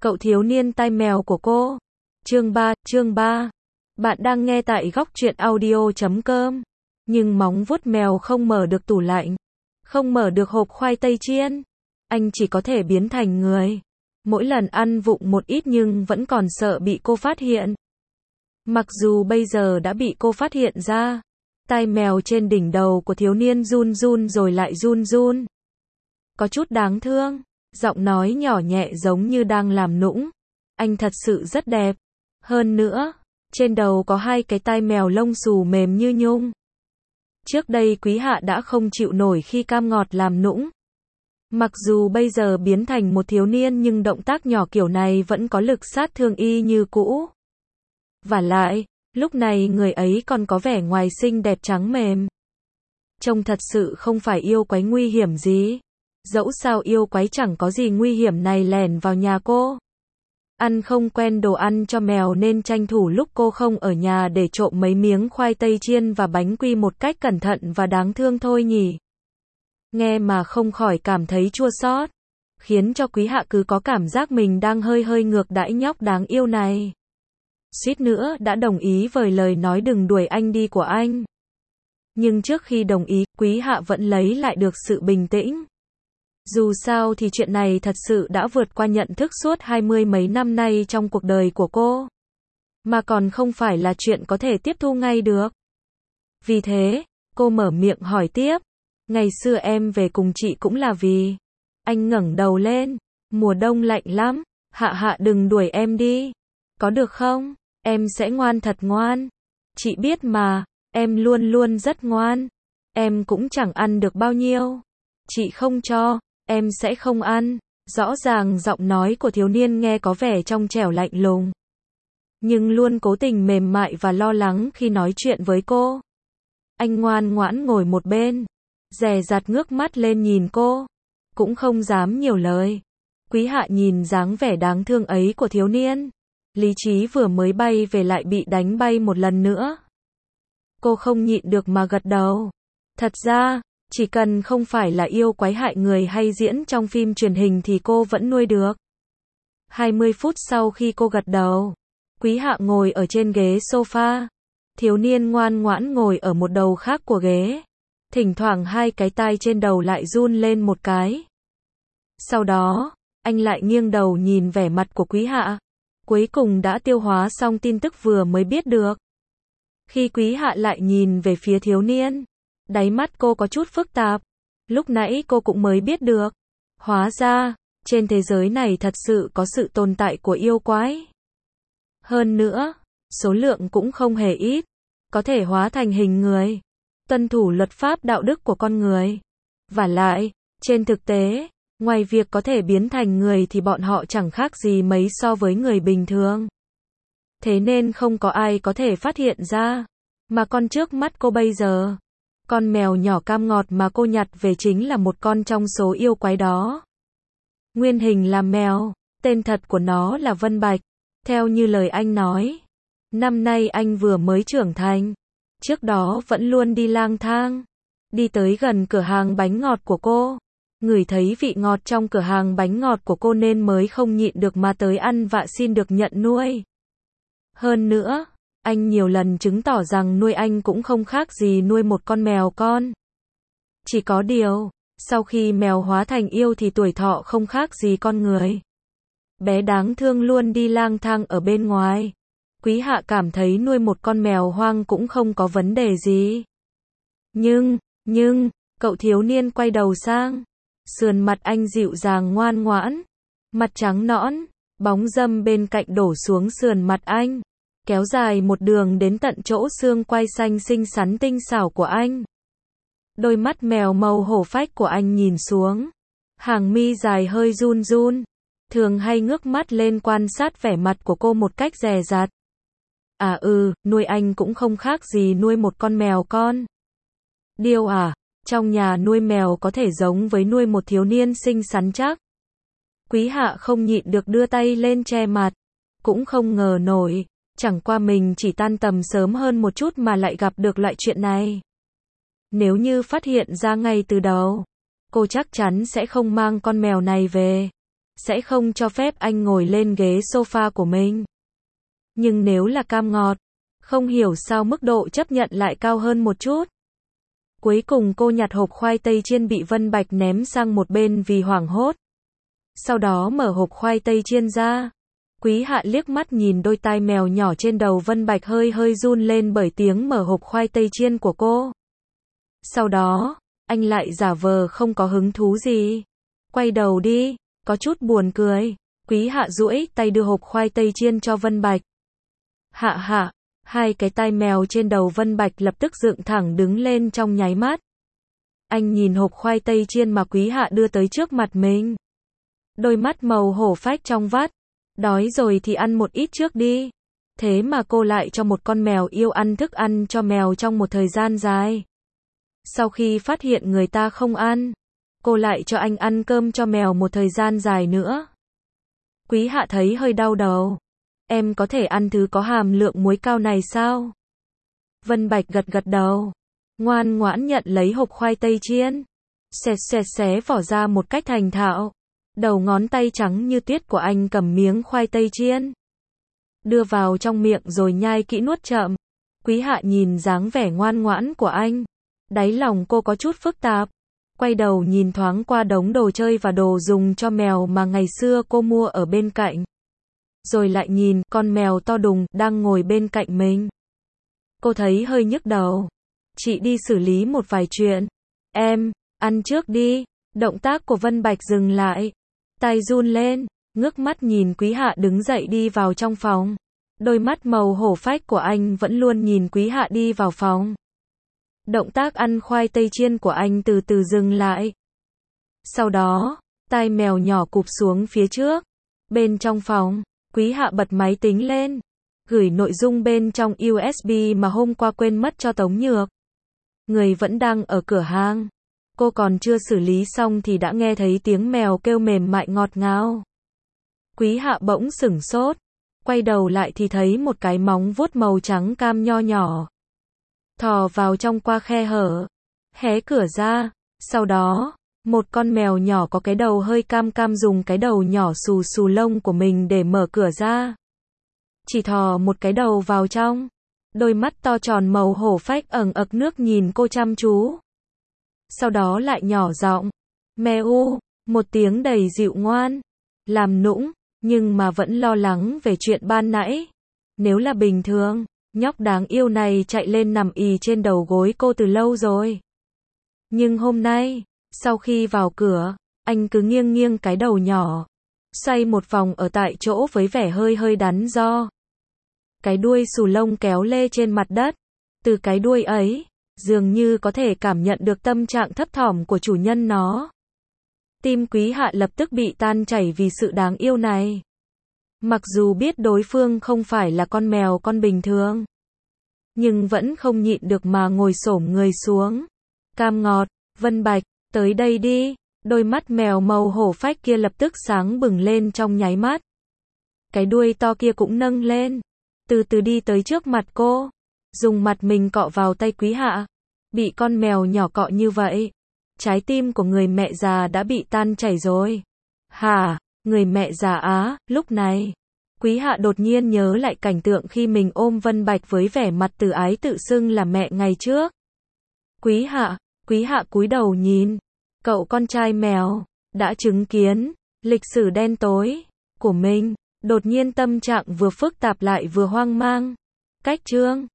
Cậu thiếu niên tai mèo của cô. Chương 3. Bạn đang nghe tại góc truyện audio.com. Nhưng móng vuốt mèo không mở được tủ lạnh, không mở được hộp khoai tây chiên. Anh chỉ có thể biến thành người. Mỗi lần ăn vụng một ít nhưng vẫn còn sợ bị cô phát hiện. Mặc dù bây giờ đã bị cô phát hiện ra, tai mèo trên đỉnh đầu của thiếu niên run run rồi lại run run. Có chút đáng thương, giọng nói nhỏ nhẹ giống như đang làm nũng. Anh thật sự rất đẹp. Hơn nữa, trên đầu có hai cái tai mèo lông xù mềm như nhung. Trước đây Quý Hạ đã không chịu nổi khi cam ngọt làm nũng. Mặc dù bây giờ biến thành một thiếu niên nhưng động tác nhỏ kiểu này vẫn có lực sát thương y như cũ. Vả lại, lúc này người ấy còn có vẻ ngoài xinh đẹp trắng mềm. Trông thật sự không phải yêu quái nguy hiểm gì. Dẫu sao yêu quái chẳng có gì nguy hiểm này lẻn vào nhà cô. Ăn không quen đồ ăn cho mèo nên tranh thủ lúc cô không ở nhà để trộm mấy miếng khoai tây chiên và bánh quy một cách cẩn thận và đáng thương thôi nhỉ. Nghe mà không khỏi cảm thấy chua xót, khiến cho Quý Hạ cứ có cảm giác mình đang hơi ngược đãi nhóc đáng yêu này. Suýt nữa đã đồng ý với lời nói đừng đuổi anh đi của anh. Nhưng trước khi đồng ý, Quý Hạ vẫn lấy lại được sự bình tĩnh. Dù sao thì chuyện này thật sự đã vượt qua nhận thức suốt 20 mấy năm nay trong cuộc đời của cô. Mà còn không phải là chuyện có thể tiếp thu ngay được. Vì thế, cô mở miệng hỏi tiếp. Ngày xưa em về cùng chị cũng là vì... Anh ngẩng đầu lên. Mùa đông lạnh lắm. Hạ đừng đuổi em đi. Có được không? Em sẽ ngoan thật ngoan. Chị biết mà, em luôn luôn rất ngoan. Em cũng chẳng ăn được bao nhiêu. Chị không cho, em sẽ không ăn. Rõ ràng giọng nói của thiếu niên nghe có vẻ trong trẻo lạnh lùng, nhưng luôn cố tình mềm mại và lo lắng khi nói chuyện với cô. Anh ngoan ngoãn ngồi một bên, dè dặt ngước mắt lên nhìn cô, cũng không dám nhiều lời. Quý Hạ nhìn dáng vẻ đáng thương ấy của thiếu niên, lý trí vừa mới bay về lại bị đánh bay một lần nữa. Cô không nhịn được mà gật đầu. Thật ra, chỉ cần không phải là yêu quái hại người hay diễn trong phim truyền hình thì cô vẫn nuôi được. 20 phút sau khi cô gật đầu, Quý Hạ ngồi ở trên ghế sofa. Thiếu niên ngoan ngoãn ngồi ở một đầu khác của ghế. Thỉnh thoảng hai cái tai trên đầu lại run lên một cái. Sau đó, anh lại nghiêng đầu nhìn vẻ mặt của Quý Hạ. Cuối cùng đã tiêu hóa xong tin tức vừa mới biết được. Khi Quý Hạ lại nhìn về phía thiếu niên, đáy mắt cô có chút phức tạp. Lúc nãy cô cũng mới biết được. Hóa ra, trên thế giới này thật sự có sự tồn tại của yêu quái. Hơn nữa, số lượng cũng không hề ít. Có thể hóa thành hình người, tuân thủ luật pháp đạo đức của con người. Vả lại, trên thực tế, ngoài việc có thể biến thành người thì bọn họ chẳng khác gì mấy so với người bình thường. Thế nên không có ai có thể phát hiện ra. Mà con trước mắt cô bây giờ, con mèo nhỏ cam ngọt mà cô nhặt về chính là một con trong số yêu quái đó. Nguyên hình là mèo, tên thật của nó là Vân Bạch. Theo như lời anh nói, năm nay anh vừa mới trưởng thành. Trước đó vẫn luôn đi lang thang. Đi tới gần cửa hàng bánh ngọt của cô, ngửi thấy vị ngọt trong cửa hàng bánh ngọt của cô nên mới không nhịn được mà tới ăn và xin được nhận nuôi. Hơn nữa, anh nhiều lần chứng tỏ rằng nuôi anh cũng không khác gì nuôi một con mèo con. Chỉ có điều, sau khi mèo hóa thành yêu thì tuổi thọ không khác gì con người. Bé đáng thương luôn đi lang thang ở bên ngoài. Quý Hạ cảm thấy nuôi một con mèo hoang cũng không có vấn đề gì. Nhưng, cậu thiếu niên quay đầu sang. Sườn mặt anh dịu dàng ngoan ngoãn. Mặt trắng nõn, bóng râm bên cạnh đổ xuống sườn mặt anh, kéo dài một đường đến tận chỗ xương quai xanh xinh xắn tinh xảo của anh. Đôi mắt mèo màu hổ phách của anh nhìn xuống. Hàng mi dài hơi run run. Thường hay ngước mắt lên quan sát vẻ mặt của cô một cách dè dặt. Nuôi anh cũng không khác gì nuôi một con mèo con. Điêu à, trong nhà nuôi mèo có thể giống với nuôi một thiếu niên xinh xắn chắc. Quý Hạ không nhịn được đưa tay lên che mặt. Cũng không ngờ nổi, chẳng qua mình chỉ tan tầm sớm hơn một chút mà lại gặp được loại chuyện này. Nếu như phát hiện ra ngay từ đầu, cô chắc chắn sẽ không mang con mèo này về. sẽ không cho phép anh ngồi lên ghế sofa của mình. Nhưng nếu là cam ngọt, không hiểu sao mức độ chấp nhận lại cao hơn một chút. Cuối cùng cô nhặt hộp khoai tây chiên bị Vân Bạch ném sang một bên vì hoảng hốt. Sau đó mở hộp khoai tây chiên ra. Quý Hạ liếc mắt nhìn đôi tai mèo nhỏ trên đầu Vân Bạch hơi hơi run lên bởi tiếng mở hộp khoai tây chiên của cô. Sau đó, anh lại giả vờ không có hứng thú gì. Quay đầu đi, có chút buồn cười. Quý Hạ duỗi tay đưa hộp khoai tây chiên cho Vân Bạch. Hạ hạ, hai cái tai mèo trên đầu Vân Bạch lập tức dựng thẳng đứng lên trong nháy mắt. Anh nhìn hộp khoai tây chiên mà Quý Hạ đưa tới trước mặt mình. Đôi mắt màu hổ phách trong vắt. Đói rồi thì ăn một ít trước đi. Thế mà cô lại cho một con mèo yêu ăn thức ăn cho mèo trong một thời gian dài. Sau khi phát hiện người ta không ăn, cô lại cho anh ăn cơm cho mèo một thời gian dài nữa. Quý Hạ thấy hơi đau đầu. Em có thể ăn thứ có hàm lượng muối cao này sao? Vân Bạch gật gật đầu. Ngoan ngoãn nhận lấy hộp khoai tây chiên. Xé vỏ ra một cách thành thạo. Đầu ngón tay trắng như tuyết của anh cầm miếng khoai tây chiên. Đưa vào trong miệng rồi nhai kỹ nuốt chậm. Quý Hạ nhìn dáng vẻ ngoan ngoãn của anh. Đáy lòng cô có chút phức tạp. Quay đầu nhìn thoáng qua đống đồ chơi và đồ dùng cho mèo mà ngày xưa cô mua ở bên cạnh. Rồi lại nhìn con mèo to đùng đang ngồi bên cạnh mình. Cô thấy hơi nhức đầu. Chị đi xử lý một vài chuyện. Em, ăn trước đi. Động tác của Vân Bạch dừng lại. Tay run lên, ngước mắt nhìn Quý Hạ đứng dậy đi vào trong phòng. Đôi mắt màu hổ phách của anh vẫn luôn nhìn Quý Hạ đi vào phòng. Động tác ăn khoai tây chiên của anh từ từ dừng lại. Sau đó, tai mèo nhỏ cụp xuống phía trước. Bên trong phòng, Quý Hạ bật máy tính lên. Gửi nội dung bên trong USB mà hôm qua quên mất cho Tống Nhược. Người vẫn đang ở cửa hàng. Cô còn chưa xử lý xong thì đã nghe thấy tiếng mèo kêu mềm mại ngọt ngào. Quý Hạ bỗng sửng sốt. Quay đầu lại thì thấy một cái móng vuốt màu trắng cam nho nhỏ. Thò vào trong qua khe hở. Hé cửa ra. Sau đó, một con mèo nhỏ có cái đầu hơi cam cam dùng cái đầu nhỏ xù xù lông của mình để mở cửa ra. Chỉ thò một cái đầu vào trong. Đôi mắt to tròn màu hổ phách ẩn ực nước nhìn cô chăm chú. Sau đó lại nhỏ giọng. Meo, một tiếng đầy dịu ngoan. Làm nũng, nhưng mà vẫn lo lắng về chuyện ban nãy. Nếu là bình thường, nhóc đáng yêu này chạy lên nằm ì trên đầu gối cô từ lâu rồi. Nhưng hôm nay, sau khi vào cửa, anh cứ nghiêng nghiêng cái đầu nhỏ. Xoay một vòng ở tại chỗ với vẻ hơi hơi đắn đo. Cái đuôi xù lông kéo lê trên mặt đất. Từ cái đuôi ấy, dường như có thể cảm nhận được tâm trạng thấp thỏm của chủ nhân nó. Tim Quý Hạ lập tức bị tan chảy vì sự đáng yêu này. Mặc dù biết đối phương không phải là con mèo con bình thường, nhưng vẫn không nhịn được mà ngồi xổm người xuống. Cam ngọt, Vân Bạch, tới đây đi. Đôi mắt mèo màu hổ phách kia lập tức sáng bừng lên trong nháy mắt. Cái đuôi to kia cũng nâng lên. Từ từ đi tới trước mặt cô. Dùng mặt mình cọ vào tay Quý Hạ. Bị con mèo nhỏ cọ như vậy. Trái tim của người mẹ già đã bị tan chảy rồi. Hả, người mẹ già á, lúc này. Quý Hạ đột nhiên nhớ lại cảnh tượng khi mình ôm Vân Bạch với vẻ mặt từ ái tự xưng là mẹ ngày trước. Quý Hạ cúi đầu nhìn. Cậu con trai mèo, đã chứng kiến lịch sử đen tối của mình. Đột nhiên tâm trạng vừa phức tạp lại vừa hoang mang. Cách chương